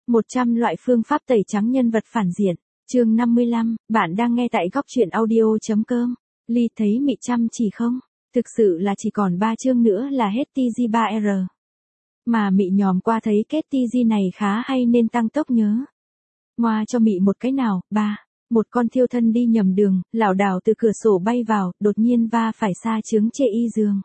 100 loại phương pháp tẩy trắng nhân vật phản diện. Chương 55, bạn đang nghe tại góc truyện audio.com. Ly thấy mị chăm chỉ không? Thực sự là chỉ còn 3 chương nữa là hết TG3R. Mà mị nhòm qua thấy kết TG này khá hay nên tăng tốc nhớ. Ngoa cho mị một cái nào, ba. Một con thiêu thân đi nhầm đường, lảo đảo từ cửa sổ bay vào, đột nhiên va phải xa chướng chê y giường.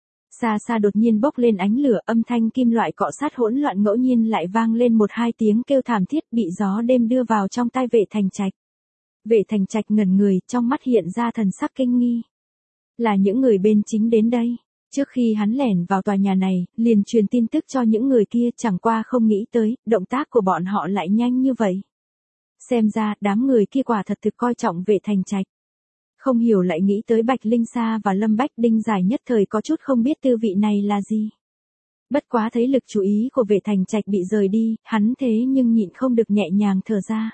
Xa xa đột nhiên bốc lên ánh lửa, âm thanh kim loại cọ sát hỗn loạn ngẫu nhiên lại vang lên một hai tiếng kêu thảm thiết bị gió đêm đưa vào trong tai Vệ Thành Trạch. Vệ Thành Trạch ngẩn người, trong mắt hiện ra thần sắc kinh nghi. Là những người bên chính đến đây. Trước khi hắn lẻn vào tòa nhà này, liền truyền tin tức cho những người kia, chẳng qua không nghĩ tới, động tác của bọn họ lại nhanh như vậy. Xem ra, đám người kia quả thật thực coi trọng Vệ Thành Trạch. Không hiểu lại nghĩ tới Bạch Linh Sa và Lâm Bách Đinh Giải nhất thời có chút không biết tư vị này là gì. Bất quá thấy lực chú ý của Vệ Thành Trạch bị rời đi, hắn thế nhưng nhịn không được nhẹ nhàng thở ra.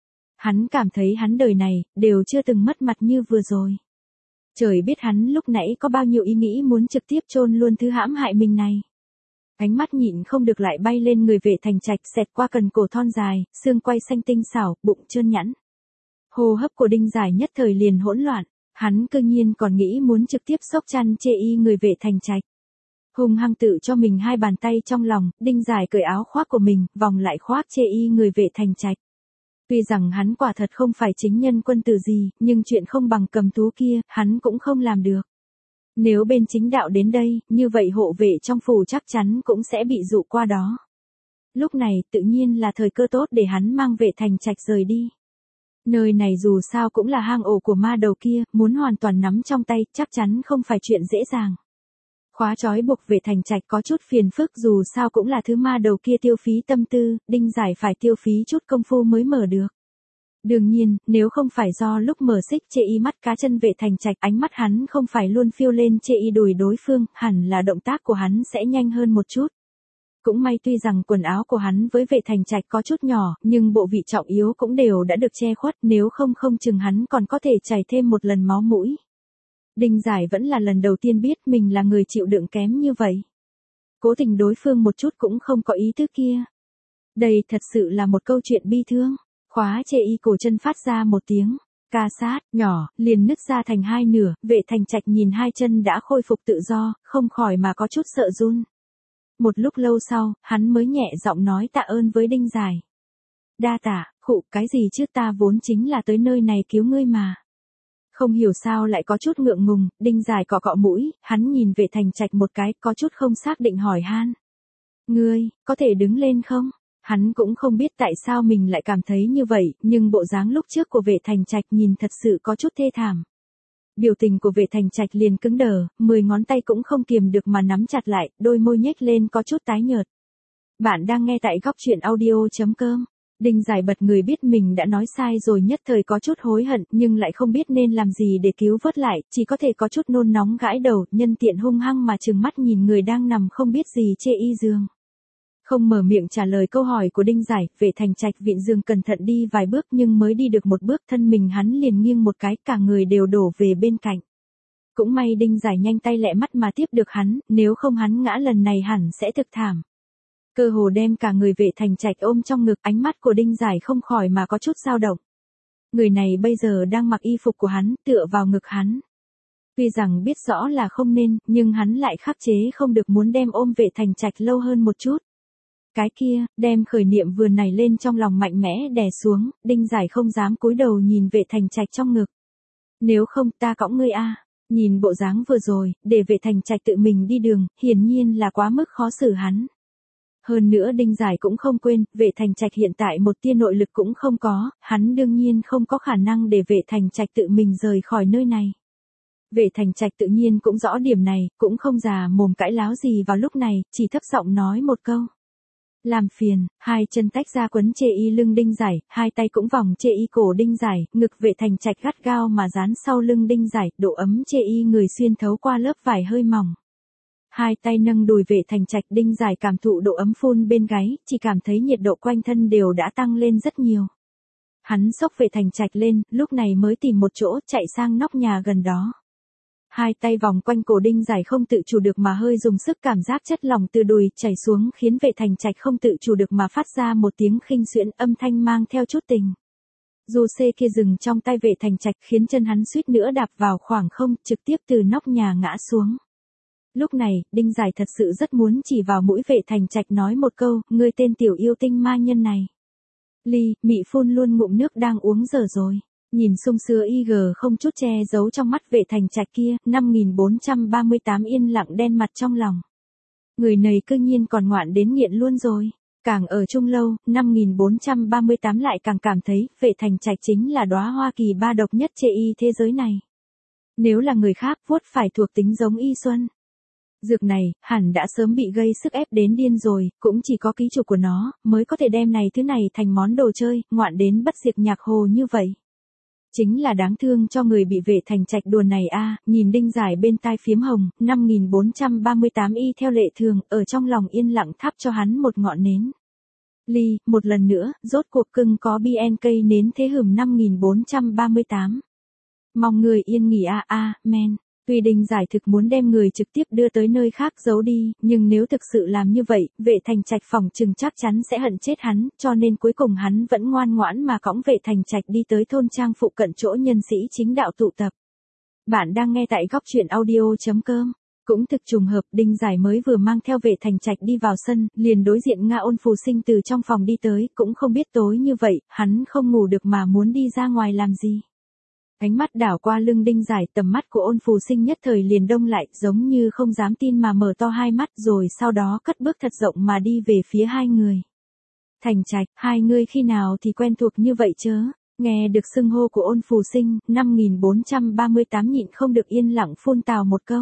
Hắn cảm thấy hắn đời này, đều chưa từng mất mặt như vừa rồi. Trời biết hắn lúc nãy có bao nhiêu ý nghĩ muốn trực tiếp chôn luôn thứ hãm hại mình này. Ánh mắt nhịn không được lại bay lên người Vệ Thành Trạch, xẹt qua cần cổ thon dài, xương quai xanh tinh xảo, bụng trơn nhẵn. Hô hấp của Đinh Giải nhất thời liền hỗn loạn, hắn cơ nhiên còn nghĩ muốn trực tiếp xốc chăn chê y người Vệ Thành Trạch. Hùng hăng tự cho mình hai bàn tay trong lòng, Đinh Giải cởi áo khoác của mình, vòng lại khoác chê y người Vệ Thành Trạch. Tuy rằng hắn quả thật không phải chính nhân quân tử gì, nhưng chuyện không bằng cầm thú kia, hắn cũng không làm được. Nếu bên chính đạo đến đây, như vậy hộ vệ trong phủ chắc chắn cũng sẽ bị dụ qua đó. Lúc này, tự nhiên là thời cơ tốt để hắn mang Vệ Thành Trạch rời đi. Nơi này dù sao cũng là hang ổ của ma đầu kia, muốn hoàn toàn nắm trong tay, chắc chắn không phải chuyện dễ dàng. Khóa trói buộc Vệ Thành Trạch có chút phiền phức, dù sao cũng là thứ ma đầu kia tiêu phí tâm tư, Đinh Giải phải tiêu phí chút công phu mới mở được. Đương nhiên, nếu không phải do lúc mở xích chê y mắt cá chân Vệ Thành Trạch, ánh mắt hắn không phải luôn phiêu lên chê y đùi đối phương, hẳn là động tác của hắn sẽ nhanh hơn một chút. Cũng may tuy rằng quần áo của hắn với Vệ Thành Trạch có chút nhỏ, nhưng bộ vị trọng yếu cũng đều đã được che khuất, nếu không chừng hắn còn có thể chảy thêm một lần máu mũi. Đinh Giải vẫn là lần đầu tiên biết mình là người chịu đựng kém như vậy. Cố tình đối phương một chút cũng không có ý thức kia. Đây thật sự là một câu chuyện bi thương. Khóa chê y cổ chân phát ra một tiếng ca sát nhỏ, liền nứt ra thành hai nửa, Vệ Thành Trạch nhìn hai chân đã khôi phục tự do, không khỏi mà có chút sợ run. Một lúc lâu sau, hắn mới nhẹ giọng nói tạ ơn với Đinh Giải. Đa tạ, khụ, cái gì chứ, ta vốn chính là tới nơi này cứu ngươi mà. Không hiểu sao lại có chút ngượng ngùng, Đinh Giải cọ cọ mũi, hắn nhìn Vệ Thành Trạch một cái, có chút không xác định hỏi han. Ngươi, có thể đứng lên không? Hắn cũng không biết tại sao mình lại cảm thấy như vậy, nhưng bộ dáng lúc trước của Vệ Thành Trạch nhìn thật sự có chút thê thảm. Biểu tình của Vệ Thành Trạch liền cứng đờ, 10 ngón tay cũng không kiềm được mà nắm chặt lại, đôi môi nhếch lên có chút tái nhợt. Bạn đang nghe tại góc truyện audio.com. Đinh Giải bật người biết mình đã nói sai rồi, nhất thời có chút hối hận, nhưng lại không biết nên làm gì để cứu vớt lại, chỉ có thể có chút nôn nóng gãi đầu, nhân tiện hung hăng mà trừng mắt nhìn người đang nằm không biết gì chê y giường. Không mở miệng trả lời câu hỏi của Đinh Giải, Vệ Thành Trạch vịn giường cẩn thận đi vài bước, nhưng mới đi được một bước thân mình hắn liền nghiêng một cái, cả người đều đổ về bên cạnh. Cũng may Đinh Giải nhanh tay lẹ mắt mà tiếp được hắn, nếu không hắn ngã lần này hẳn sẽ thực thảm. Cơ hồ đem cả người Vệ Thành Trạch ôm trong ngực, ánh mắt của Đinh Giải không khỏi mà có chút dao động. Người này bây giờ đang mặc y phục của hắn, tựa vào ngực hắn. Tuy rằng biết rõ là không nên, nhưng hắn lại khắc chế không được muốn đem ôm Vệ Thành Trạch lâu hơn một chút. Cái kia, đem khởi niệm vừa nảy lên trong lòng mạnh mẽ đè xuống, Đinh Giải không dám cúi đầu nhìn Vệ Thành Trạch trong ngực. Nếu không, ta cõng ngươi a. Nhìn bộ dáng vừa rồi, để Vệ Thành Trạch tự mình đi đường, hiển nhiên là quá mức khó xử hắn. Hơn nữa Đinh Giải cũng không quên, Vệ Thành Trạch hiện tại một tia nội lực cũng không có, hắn đương nhiên không có khả năng để Vệ Thành Trạch tự mình rời khỏi nơi này. Vệ Thành Trạch tự nhiên cũng rõ điểm này, cũng không già mồm cãi láo gì vào lúc này, chỉ thấp giọng nói một câu. Làm phiền, hai chân tách ra quấn chê y lưng Đinh Giải, hai tay cũng vòng chê y cổ Đinh Giải, ngực Vệ Thành Trạch gắt gao mà dán sau lưng Đinh Giải, độ ấm chê y người xuyên thấu qua lớp vải hơi mỏng. Hai tay nâng đùi Vệ Thành Trạch, Đinh Giải cảm thụ độ ấm phun bên gáy, chỉ cảm thấy nhiệt độ quanh thân đều đã tăng lên rất nhiều. Hắn xốc Vệ Thành Trạch lên, lúc này mới tìm một chỗ chạy sang nóc nhà gần đó. Hai tay vòng quanh cổ Đinh Giải không tự chủ được mà hơi dùng sức, cảm giác chất lỏng từ đùi chảy xuống khiến Vệ Thành Trạch không tự chủ được mà phát ra một tiếng khinh xuyễn, âm thanh mang theo chút tình. Dù xê kia dừng trong tay Vệ Thành Trạch khiến chân hắn suýt nữa đạp vào khoảng không, trực tiếp từ nóc nhà ngã xuống. Lúc này, Đinh Giải thật sự rất muốn chỉ vào mũi Vệ Thành Trạch nói một câu, ngươi tên tiểu yêu tinh ma nhân này. Ly, Mị phun luôn ngụm nước đang uống dở rồi. Nhìn sung sưa IG không chút che giấu trong mắt Vệ Thành Trạch kia, 5438 yên lặng đen mặt trong lòng. Người này cư nhiên còn ngoạn đến nghiện luôn rồi. Càng ở chung lâu, 5438 lại càng cảm thấy, Vệ Thành Trạch chính là đóa hoa kỳ ba độc nhất chê y thế giới này. Nếu là người khác, vuốt phải thuộc tính giống Y Xuân. Dược này, hẳn đã sớm bị gây sức ép đến điên rồi, cũng chỉ có ký chủ của nó, mới có thể đem thứ này thành món đồ chơi, ngoạn đến bất diệt nhạc hồ như vậy. Chính là đáng thương cho người bị Vệ Thành Trạch đùa này a. Nhìn Đinh Giải bên tai phiếm hồng, 5438 y theo lệ thường, ở trong lòng yên lặng thắp cho hắn một ngọn nến. Ly, một lần nữa, rốt cuộc cưng có BNK nến thế hửm 5438. Mong người yên nghỉ men. Tuy Đinh Giải thực muốn đem người trực tiếp đưa tới nơi khác giấu đi, nhưng nếu thực sự làm như vậy, Vệ Thành Trạch phỏng chừng chắc chắn sẽ hận chết hắn, cho nên cuối cùng hắn vẫn ngoan ngoãn mà cõng Vệ Thành Trạch đi tới thôn trang phụ cận chỗ nhân sĩ chính đạo tụ tập. Bạn đang nghe tại góc truyện audio.com. Cũng thực trùng hợp, Đinh Giải mới vừa mang theo Vệ Thành Trạch đi vào sân, liền đối diện Nga Ôn Phù Sinh từ trong phòng đi tới, cũng không biết tối như vậy, hắn không ngủ được mà muốn đi ra ngoài làm gì. Ánh mắt đảo qua lưng Đinh Giải, tầm mắt của Ôn Phù Sinh nhất thời liền đông lại, giống như không dám tin mà mở to hai mắt, rồi sau đó cất bước thật rộng mà đi về phía hai người. Thành Trạch, hai ngươi khi nào thì quen thuộc như vậy chớ? Nghe được xưng hô của Ôn Phù Sinh, 5438 nhịn không được yên lặng phun tào một câu.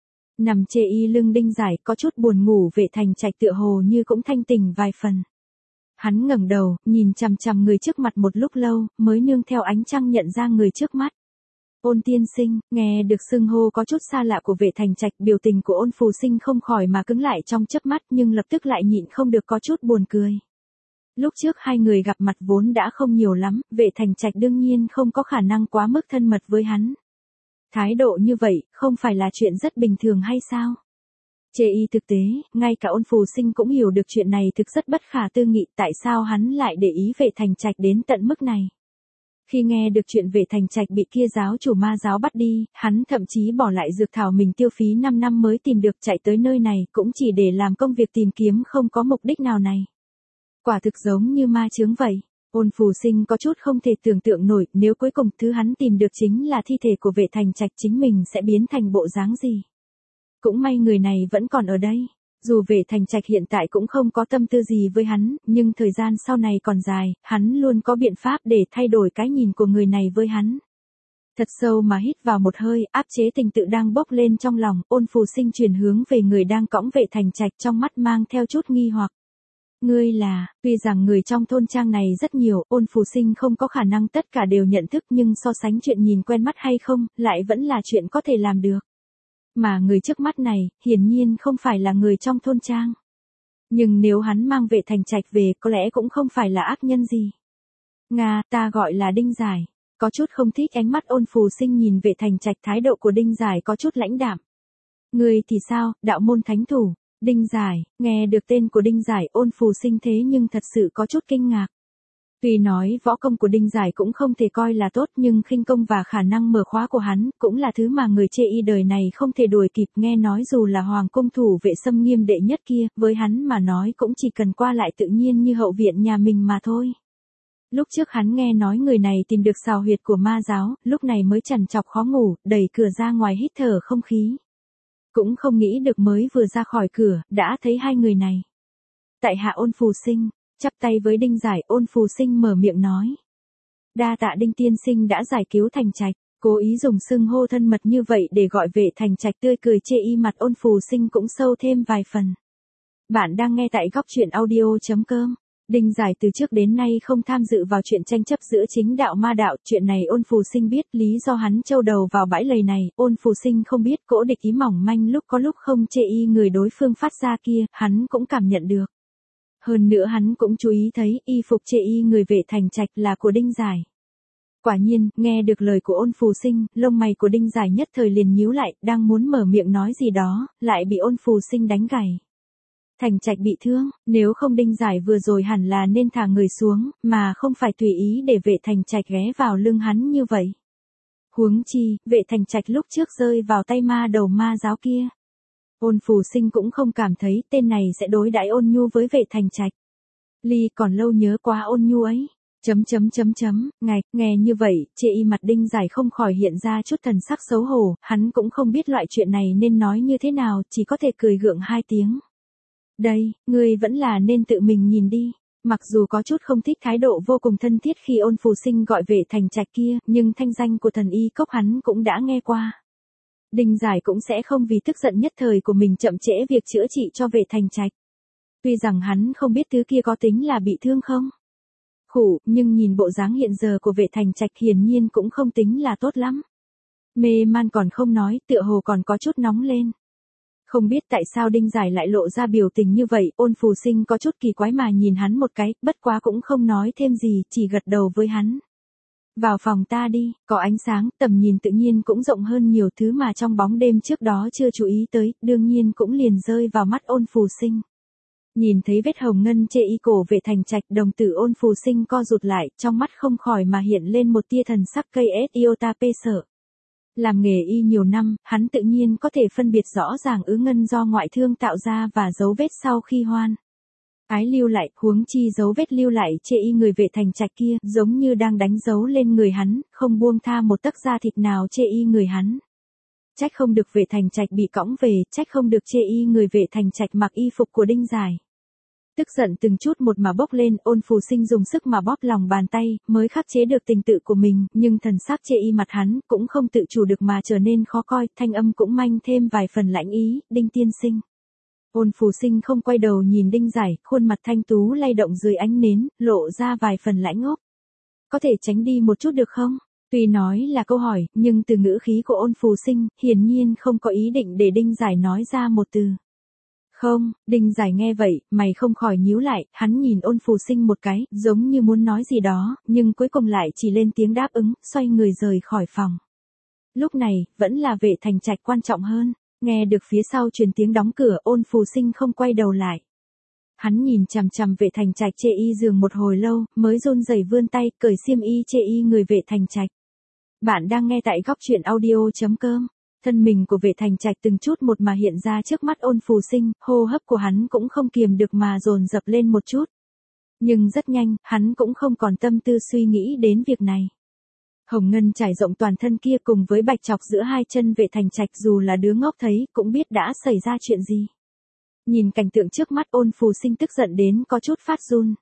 Nằm chê y lưng Đinh Giải, có chút buồn ngủ, Vệ Thành Trạch tựa hồ như cũng thanh tỉnh vài phần. Hắn ngẩng đầu, nhìn chằm chằm người trước mặt một lúc lâu, mới nương theo ánh trăng nhận ra người trước mắt. Ôn tiên sinh, nghe được xưng hô có chút xa lạ của Vệ Thành Trạch, biểu tình của Ôn Phù Sinh không khỏi mà cứng lại trong chớp mắt, nhưng lập tức lại nhịn không được có chút buồn cười. Lúc trước hai người gặp mặt vốn đã không nhiều lắm, Vệ Thành Trạch đương nhiên không có khả năng quá mức thân mật với hắn. Thái độ như vậy, không phải là chuyện rất bình thường hay sao? Chê y thực tế, ngay cả Ôn Phù Sinh cũng hiểu được chuyện này thực rất bất khả tư nghị, tại sao hắn lại để ý Vệ Thành Trạch đến tận mức này. Khi nghe được chuyện Vệ Thành Trạch bị kia giáo chủ ma giáo bắt đi, hắn thậm chí bỏ lại dược thảo mình tiêu phí 5 năm mới tìm được, chạy tới nơi này, cũng chỉ để làm công việc tìm kiếm không có mục đích nào này. Quả thực giống như ma chướng vậy. Ôn Phù Sinh có chút không thể tưởng tượng nổi, nếu cuối cùng thứ hắn tìm được chính là thi thể của Vệ Thành Trạch, chính mình sẽ biến thành bộ dáng gì. Cũng may người này vẫn còn ở đây. Dù Vệ Thành Trạch hiện tại cũng không có tâm tư gì với hắn, nhưng thời gian sau này còn dài, hắn luôn có biện pháp để thay đổi cái nhìn của người này với hắn. Thật sâu mà hít vào một hơi, áp chế tình tự đang bốc lên trong lòng, Ôn Phù Sinh chuyển hướng về người đang cõng Vệ Thành Trạch, trong mắt mang theo chút nghi hoặc. Ngươi là, tuy rằng người trong thôn trang này rất nhiều, Ôn Phù Sinh không có khả năng tất cả đều nhận thức, nhưng so sánh chuyện nhìn quen mắt hay không, lại vẫn là chuyện có thể làm được. Mà người trước mắt này, hiển nhiên không phải là người trong thôn trang. Nhưng nếu hắn mang Vệ Thành Trạch về, có lẽ cũng không phải là ác nhân gì. Nga, ta gọi là Đinh Giải. Có chút không thích ánh mắt Ôn Phù Sinh nhìn Vệ Thành Trạch, thái độ của Đinh Giải có chút lãnh đạm. Người thì sao, đạo môn thánh thủ? Đinh Giải, nghe được tên của Đinh Giải, Ôn Phù Sinh thế nhưng thật sự có chút kinh ngạc. Tuy nói võ công của Đinh Giải cũng không thể coi là tốt, nhưng khinh công và khả năng mở khóa của hắn cũng là thứ mà người chê y đời này không thể đuổi kịp. Nghe nói dù là hoàng cung thủ vệ Xâm Nghiêm đệ nhất kia, với hắn mà nói cũng chỉ cần qua lại tự nhiên như hậu viện nhà mình mà thôi. Lúc trước hắn nghe nói người này tìm được sào huyệt của ma giáo, lúc này mới trằn trọc khó ngủ, đẩy cửa ra ngoài hít thở không khí. Cũng không nghĩ được mới vừa ra khỏi cửa, đã thấy hai người này. Tại hạ Ôn Phù Sinh. Chắp tay với Đinh Giải, Ôn Phù Sinh mở miệng nói. Đa tạ Đinh tiên sinh đã giải cứu Thành Trạch, cố ý dùng xưng hô thân mật như vậy để gọi Vệ Thành Trạch, tươi cười chê y mặt Ôn Phù Sinh cũng sâu thêm vài phần. Bạn đang nghe tại góc truyện audio.com. Đinh Giải từ trước đến nay không tham dự vào chuyện tranh chấp giữa chính đạo ma đạo, chuyện này Ôn Phù Sinh biết, lý do hắn châu đầu vào bãi lầy này, Ôn Phù Sinh không biết, cỗ địch ý mỏng manh lúc có lúc không chê y người đối phương phát ra kia, hắn cũng cảm nhận được. Hơn nữa hắn cũng chú ý thấy, y phục chê y người Vệ Thành Trạch là của Đinh Giải. Quả nhiên, nghe được lời của Ôn Phù Sinh, lông mày của Đinh Giải nhất thời liền nhíu lại, đang muốn mở miệng nói gì đó, lại bị Ôn Phù Sinh đánh gãy. Thành Trạch bị thương, nếu không Đinh Giải vừa rồi hẳn là nên thả người xuống, mà không phải tùy ý để Vệ Thành Trạch ghé vào lưng hắn như vậy. Huống chi, Vệ Thành Trạch lúc trước rơi vào tay ma đầu ma giáo kia. Ôn Phù Sinh cũng không cảm thấy tên này sẽ đối đãi ôn nhu với Vệ Thành Trạch. Ly còn lâu nhớ quá ôn nhu ấy. Nghe như vậy, chê y mặt Đinh Giải không khỏi hiện ra chút thần sắc xấu hổ, hắn cũng không biết loại chuyện này nên nói như thế nào, chỉ có thể cười gượng hai tiếng. Đây, ngươi vẫn là nên tự mình nhìn đi. Mặc dù có chút không thích thái độ vô cùng thân thiết khi Ôn Phù Sinh gọi Vệ Thành Trạch kia, nhưng thanh danh của thần y cốc hắn cũng đã nghe qua. Đinh Giải cũng sẽ không vì tức giận nhất thời của mình chậm trễ việc chữa trị cho Vệ Thành Trạch. Tuy rằng hắn không biết thứ kia có tính là bị thương không. Nhưng nhìn bộ dáng hiện giờ của Vệ Thành Trạch hiển nhiên cũng không tính là tốt lắm. Mê man còn không nói, tựa hồ còn có chút nóng lên. Không biết tại sao Đinh Giải lại lộ ra biểu tình như vậy, Ôn Phù Sinh có chút kỳ quái mà nhìn hắn một cái, bất quá cũng không nói thêm gì, chỉ gật đầu với hắn. Vào phòng ta đi, có ánh sáng, tầm nhìn tự nhiên cũng rộng hơn nhiều thứ mà trong bóng đêm trước đó chưa chú ý tới, đương nhiên cũng liền rơi vào mắt Ôn Phù Sinh. Nhìn thấy vết hồng ngân trên y cổ Vệ Thành Trạch, đồng tử Ôn Phù Sinh co rụt lại, trong mắt không khỏi mà hiện lên một tia thần sắc cây iota pê sợ. Làm nghề y nhiều năm, hắn tự nhiên có thể phân biệt rõ ràng ứ ngân do ngoại thương tạo ra và dấu vết sau khi hoan ái lưu lại, huống chi dấu vết lưu lại trên y người Vệ Thành Trạch kia, giống như đang đánh dấu lên người hắn, không buông tha một tấc da thịt nào trên y người hắn. Trách không được Vệ Thành Trạch bị cõng về, trách không được chê y người Vệ Thành Trạch mặc y phục của Đinh Giải. Tức giận từng chút một mà bốc lên, Ôn Phù Sinh dùng sức mà bóp lòng bàn tay, mới khắc chế được tình tự của mình, nhưng thần sắc chê y mặt hắn, cũng không tự chủ được mà trở nên khó coi, thanh âm cũng manh thêm vài phần lãnh ý, Đinh tiên sinh. Ôn Phù Sinh không quay đầu nhìn Đinh Giải, khuôn mặt thanh tú lay động dưới ánh nến, lộ ra vài phần lãnh ngốc. Có thể tránh đi một chút được không? Tuy nói là câu hỏi, nhưng từ ngữ khí của Ôn Phù Sinh, hiển nhiên không có ý định để Đinh Giải nói ra một từ. Không, Đinh Giải nghe vậy, mày không khỏi nhíu lại, hắn nhìn Ôn Phù Sinh một cái, giống như muốn nói gì đó, nhưng cuối cùng lại chỉ lên tiếng đáp ứng, xoay người rời khỏi phòng. Lúc này, vẫn là Vệ Thành Trạch quan trọng hơn, nghe được phía sau truyền tiếng đóng cửa, Ôn Phù Sinh không quay đầu lại. Hắn nhìn chằm chằm Vệ Thành Trạch chê y giường một hồi lâu, mới run rẩy vươn tay, cởi xiêm y chê y người Vệ Thành Trạch. Bạn đang nghe tại góc truyện audio.com. Thân mình của Vệ Thành Trạch từng chút một mà hiện ra trước mắt Ôn Phù Sinh, hô hấp của hắn cũng không kiềm được mà dồn dập lên một chút. Nhưng rất nhanh, hắn cũng không còn tâm tư suy nghĩ đến việc này. Hồng ngân trải rộng toàn thân kia cùng với bạch chọc giữa hai chân Vệ Thành Trạch, dù là đứa ngốc thấy, cũng biết đã xảy ra chuyện gì. Nhìn cảnh tượng trước mắt, Ôn Phù Sinh tức giận đến có chút phát run.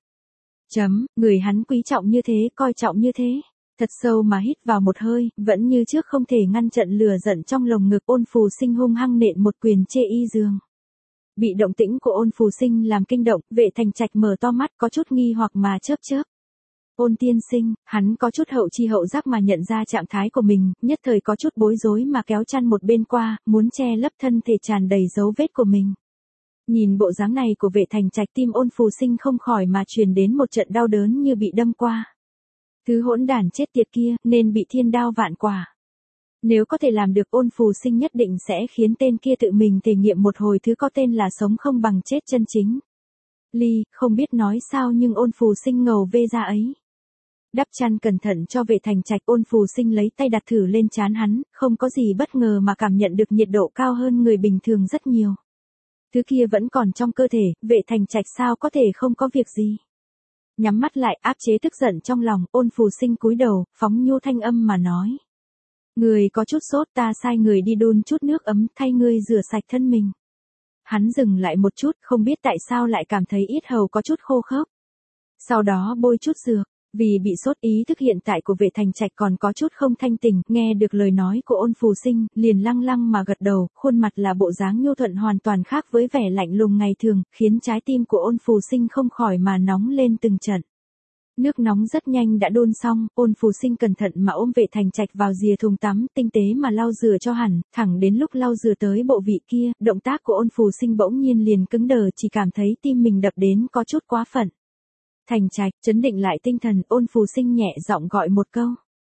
Người hắn quý trọng như thế, coi trọng như thế. Thật sâu mà hít vào một hơi, vẫn như trước không thể ngăn chặn lửa giận trong lồng ngực, Ôn Phù Sinh hung hăng nện một quyền chê y giường. Bị động tĩnh của Ôn Phù Sinh làm kinh động, Vệ Thành Trạch mở to mắt có chút nghi hoặc mà chớp chớp. Ôn tiên sinh, hắn có chút hậu chi hậu giác mà nhận ra trạng thái của mình, nhất thời có chút bối rối mà kéo chăn một bên qua, muốn che lấp thân thể tràn đầy dấu vết của mình. Nhìn bộ dáng này của Vệ Thành Trạch, tim Ôn Phù Sinh không khỏi mà truyền đến một trận đau đớn như bị đâm qua. Thứ hỗn đản chết tiệt kia, nên bị thiên đao vạn quả. Nếu có thể làm được, Ôn Phù Sinh nhất định sẽ khiến tên kia tự mình thể nghiệm một hồi thứ có tên là sống không bằng chết chân chính. Ly, không biết nói sao nhưng Ôn Phù Sinh ngầu vê ra ấy. Đắp chăn cẩn thận cho Vệ Thành Trạch, Ôn Phù Sinh lấy tay đặt thử lên trán hắn, không có gì bất ngờ mà cảm nhận được nhiệt độ cao hơn người bình thường rất nhiều. Thứ kia vẫn còn trong cơ thể, Vệ Thành Trạch sao có thể không có việc gì. Nhắm mắt lại, áp chế tức giận trong lòng, Ôn Phù Sinh cúi đầu, phóng nhu thanh âm mà nói. Người có chút sốt, ta sai người đi đun chút nước ấm, thay ngươi rửa sạch thân mình. Hắn dừng lại một chút, không biết tại sao lại cảm thấy yết hầu có chút khô khốc. Sau đó bôi chút dược, vì bị sốt, ý thức hiện tại của Vệ Thành Trạch còn có chút không thanh tỉnh, nghe được lời nói của Ôn Phù Sinh, liền lăng lăng mà gật đầu, khuôn mặt là bộ dáng nhu thuận hoàn toàn khác với vẻ lạnh lùng ngày thường, khiến trái tim của Ôn Phù Sinh không khỏi mà nóng lên từng trận. Nước nóng rất nhanh đã đun xong, Ôn Phù Sinh cẩn thận mà ôm Vệ Thành Trạch vào rìa thùng tắm, tinh tế mà lau rửa cho hẳn, thẳng đến lúc lau rửa tới bộ vị kia, động tác của Ôn Phù Sinh bỗng nhiên liền cứng đờ, chỉ cảm thấy tim mình đập đến có chút quá phận. Thành Trạch, trấn định lại tinh thần, Ôn Phù Sinh nhẹ giọng gọi một câu.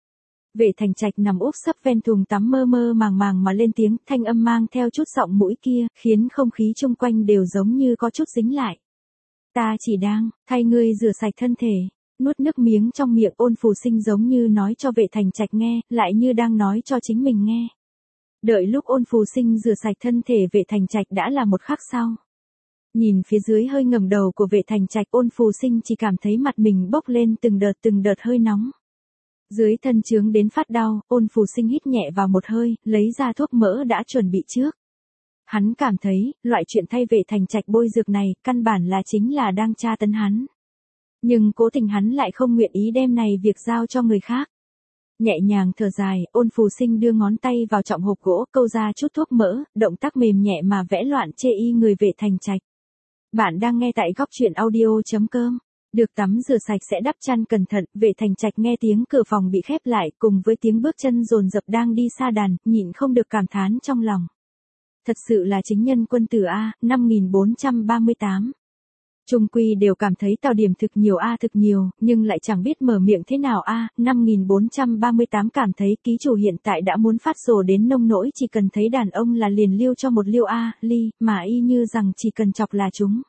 Vệ Thành Trạch nằm úp sấp ven thùng tắm mơ mơ màng màng mà lên tiếng, thanh âm mang theo chút giọng mũi kia, khiến không khí chung quanh đều giống như có chút dính lại. Ta chỉ đang, thay ngươi rửa sạch thân thể. Nuốt nước miếng trong miệng Ôn Phù Sinh giống như nói cho Vệ Thành Trạch nghe, lại như đang nói cho chính mình nghe. Đợi lúc Ôn Phù Sinh rửa sạch thân thể Vệ Thành Trạch đã là một khắc sau. Nhìn phía dưới hơi ngẩng đầu của Vệ Thành Trạch, Ôn Phù Sinh chỉ cảm thấy mặt mình bốc lên từng đợt hơi nóng. Dưới thân chướng đến phát đau, Ôn Phù Sinh hít nhẹ vào một hơi, lấy ra thuốc mỡ đã chuẩn bị trước. Hắn cảm thấy, loại chuyện thay Vệ Thành Trạch bôi dược này, căn bản là chính là đang tra tấn hắn. Nhưng cố tình hắn lại không nguyện ý đem này việc giao cho người khác. Nhẹ nhàng thở dài, Ôn Phù Sinh đưa ngón tay vào trọng hộp gỗ, câu ra chút thuốc mỡ, động tác mềm nhẹ mà vẽ loạn chê y người Vệ Thành Trạch. Bạn đang nghe tại góc truyện audio.com. Được tắm rửa sạch sẽ đắp chăn cẩn thận, Vệ Thành Trạch nghe tiếng cửa phòng bị khép lại, cùng với tiếng bước chân dồn dập đang đi xa đàn, nhịn không được cảm thán trong lòng. Thật sự là chính nhân quân tử A, 5438. Trung quy đều cảm thấy Tào Điểm thực nhiều A thực nhiều, nhưng lại chẳng biết mở miệng thế nào A, 5438 cảm thấy ký chủ hiện tại đã muốn phát rồ đến nông nỗi chỉ cần thấy đàn ông là liền liêu cho một liêu A, ly, mà y như rằng chỉ cần chọc là chúng.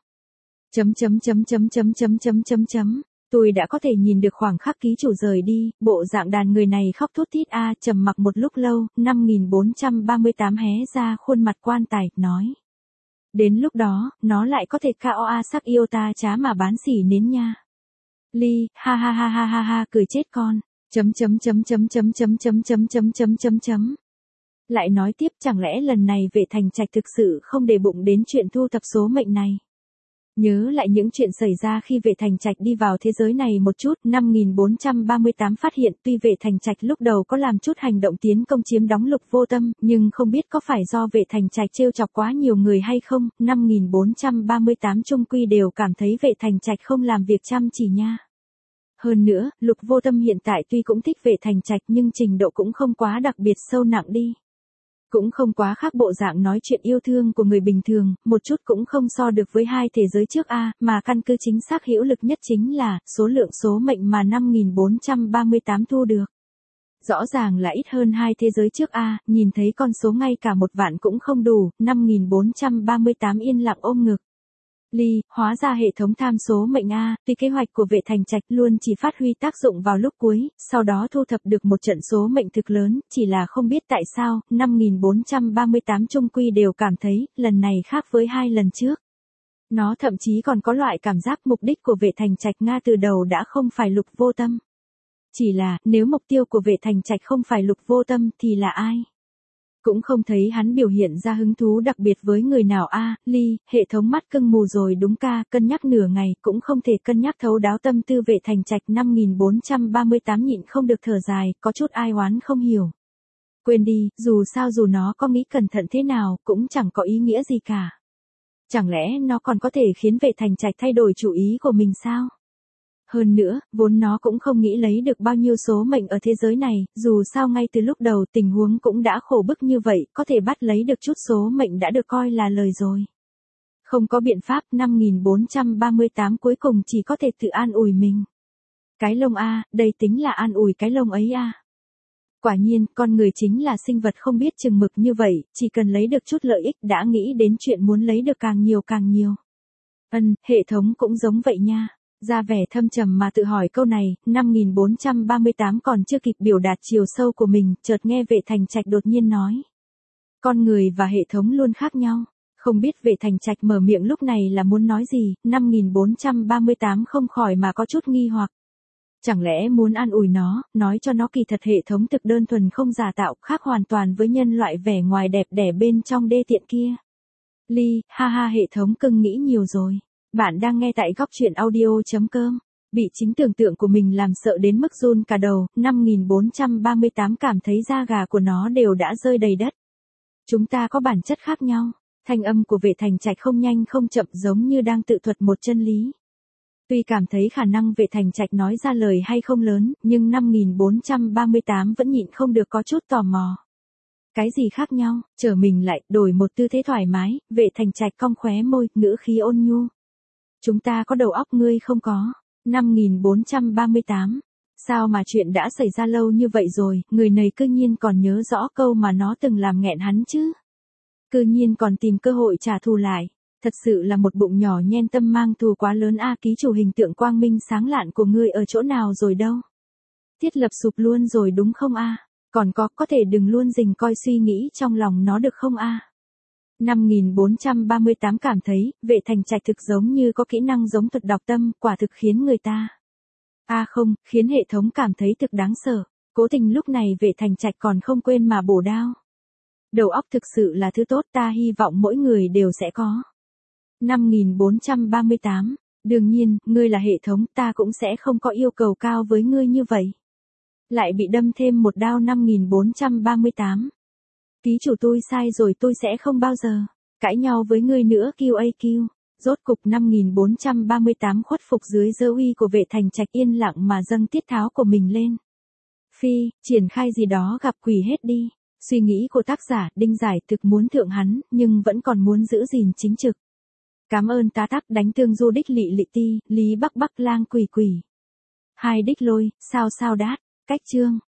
Tôi đã có thể nhìn được khoảng khắc ký chủ rời đi, bộ dạng đàn người này khóc thút thít A, trầm mặc một lúc lâu, 5438 hé ra khuôn mặt quan tài, nói. Đến lúc đó, nó lại có thể KOA sắc yêu ta chá mà bán xỉ nến nha. Ly, ha ha ha ha ha ha, cười chết con. Lại nói tiếp, chẳng lẽ lần này Vệ Thành Trạch thực sự không để bụng đến chuyện thu thập số mệnh này. Nhớ lại những chuyện xảy ra khi Vệ Thành Trạch đi vào thế giới này một chút, 5438 phát hiện tuy Vệ Thành Trạch lúc đầu có làm chút hành động tiến công chiếm đóng Lục Vô Tâm, nhưng không biết có phải do Vệ Thành Trạch trêu chọc quá nhiều người hay không, 5438 chung quy đều cảm thấy Vệ Thành Trạch không làm việc chăm chỉ nha. Hơn nữa, Lục Vô Tâm hiện tại tuy cũng thích Vệ Thành Trạch nhưng trình độ cũng không quá đặc biệt sâu nặng đi. Cũng không quá khác bộ dạng nói chuyện yêu thương của người bình thường, một chút cũng không so được với hai thế giới trước A, mà căn cứ chính xác hữu lực nhất chính là, số lượng số mệnh mà 5438 thu được. Rõ ràng là ít hơn hai thế giới trước A, nhìn thấy con số ngay cả 1 vạn cũng không đủ, 5438 yên lặng ôm ngực. Ly, hóa ra hệ thống tham số mệnh A, tuy kế hoạch của Vệ Thành Trạch luôn chỉ phát huy tác dụng vào lúc cuối, sau đó thu thập được một trận số mệnh thực lớn, chỉ là không biết tại sao, 5438 chung quy đều cảm thấy, lần này khác với hai lần trước. Nó thậm chí còn có loại cảm giác mục đích của Vệ Thành Trạch Nga từ đầu đã không phải Lục Vô Tâm. Chỉ là, nếu mục tiêu của Vệ Thành Trạch không phải Lục Vô Tâm thì là ai? Cũng không thấy hắn biểu hiện ra hứng thú đặc biệt với người nào A, Ly, hệ thống mắt cưng mù rồi đúng ca, cân nhắc nửa ngày, cũng không thể cân nhắc thấu đáo tâm tư Vệ Thành Trạch 5438 nhịn không được thở dài, có chút ai oán không hiểu. Quên đi, dù sao dù nó có nghĩ cẩn thận thế nào, cũng chẳng có ý nghĩa gì cả. Chẳng lẽ nó còn có thể khiến Vệ Thành Trạch thay đổi chủ ý của mình sao? Hơn nữa, vốn nó cũng không nghĩ lấy được bao nhiêu số mệnh ở thế giới này, dù sao ngay từ lúc đầu tình huống cũng đã khổ bức như vậy, có thể bắt lấy được chút số mệnh đã được coi là lời rồi. Không có biện pháp, 5438 cuối cùng chỉ có thể tự an ủi mình. Cái lông A, đây tính là an ủi cái lông ấy A. Quả nhiên, con người chính là sinh vật không biết chừng mực như vậy, chỉ cần lấy được chút lợi ích đã nghĩ đến chuyện muốn lấy được càng nhiều càng nhiều. Hệ thống cũng giống vậy nha. Ra vẻ thâm trầm mà tự hỏi câu này, 5438 còn chưa kịp biểu đạt chiều sâu của mình, chợt nghe Vệ Thành Trạch đột nhiên nói. Con người và hệ thống luôn khác nhau. Không biết Vệ Thành Trạch mở miệng lúc này là muốn nói gì, 5438 không khỏi mà có chút nghi hoặc. Chẳng lẽ muốn an ủi nó, nói cho nó kỳ thật hệ thống thực đơn thuần không giả tạo, khác hoàn toàn với nhân loại vẻ ngoài đẹp đẽ bên trong đê tiện kia. Ly, ha ha hệ thống cưng nghĩ nhiều rồi. Bạn đang nghe tại góc truyện audio.com. Bị chính tưởng tượng của mình làm sợ đến mức run cả đầu, 5438 cảm thấy da gà của nó đều đã rơi đầy đất. Chúng ta có bản chất khác nhau. Thanh âm của Vệ Thành Trạch không nhanh không chậm giống như đang tự thuật một chân lý. Tuy cảm thấy khả năng Vệ Thành Trạch nói ra lời hay không lớn, nhưng 5438 vẫn nhịn không được có chút tò mò. Cái gì khác nhau, trở mình lại, đổi một tư thế thoải mái, Vệ Thành Trạch cong khóe môi, ngữ khí ôn nhu. Chúng ta có đầu óc ngươi không có. 5438. Sao mà chuyện đã xảy ra lâu như vậy rồi, người này cư nhiên còn nhớ rõ câu mà nó từng làm nghẹn hắn chứ. Cư nhiên còn tìm cơ hội trả thù lại. Thật sự là một bụng nhỏ nhen tâm mang thù quá lớn a. Ký chủ hình tượng quang minh sáng lạn của ngươi ở chỗ nào rồi đâu? Thiết lập sụp luôn rồi đúng không a? Còn có thể đừng luôn dình coi suy nghĩ trong lòng nó được không a? 5438 cảm thấy, Vệ Thành Trạch thực giống như có kỹ năng giống thuật đọc tâm, quả thực khiến người ta. Không, khiến hệ thống cảm thấy thực đáng sợ. Cố tình lúc này Vệ Thành Trạch còn không quên mà bổ đao. Đầu óc thực sự là thứ tốt, ta hy vọng mỗi người đều sẽ có. 5438, đương nhiên, ngươi là hệ thống, ta cũng sẽ không có yêu cầu cao với ngươi như vậy. Lại bị đâm thêm một đao. 5438. Ký chủ tôi sai rồi, tôi sẽ không bao giờ cãi nhau với ngươi nữa. QAQ. Rốt cục 5438 khuất phục dưới dơ uy của Vệ Thành Trạch, yên lặng mà dâng tiết tháo của mình lên. Phi, triển khai gì đó gặp quỷ hết đi. Suy nghĩ của tác giả Đinh Giải thực muốn thượng hắn, nhưng vẫn còn muốn giữ gìn chính trực. Cảm ơn tá tắc đánh tương du đích lị lị ti, lý bắc bắc lang quỷ quỷ. Hai đích lôi, sao đát, cách chương.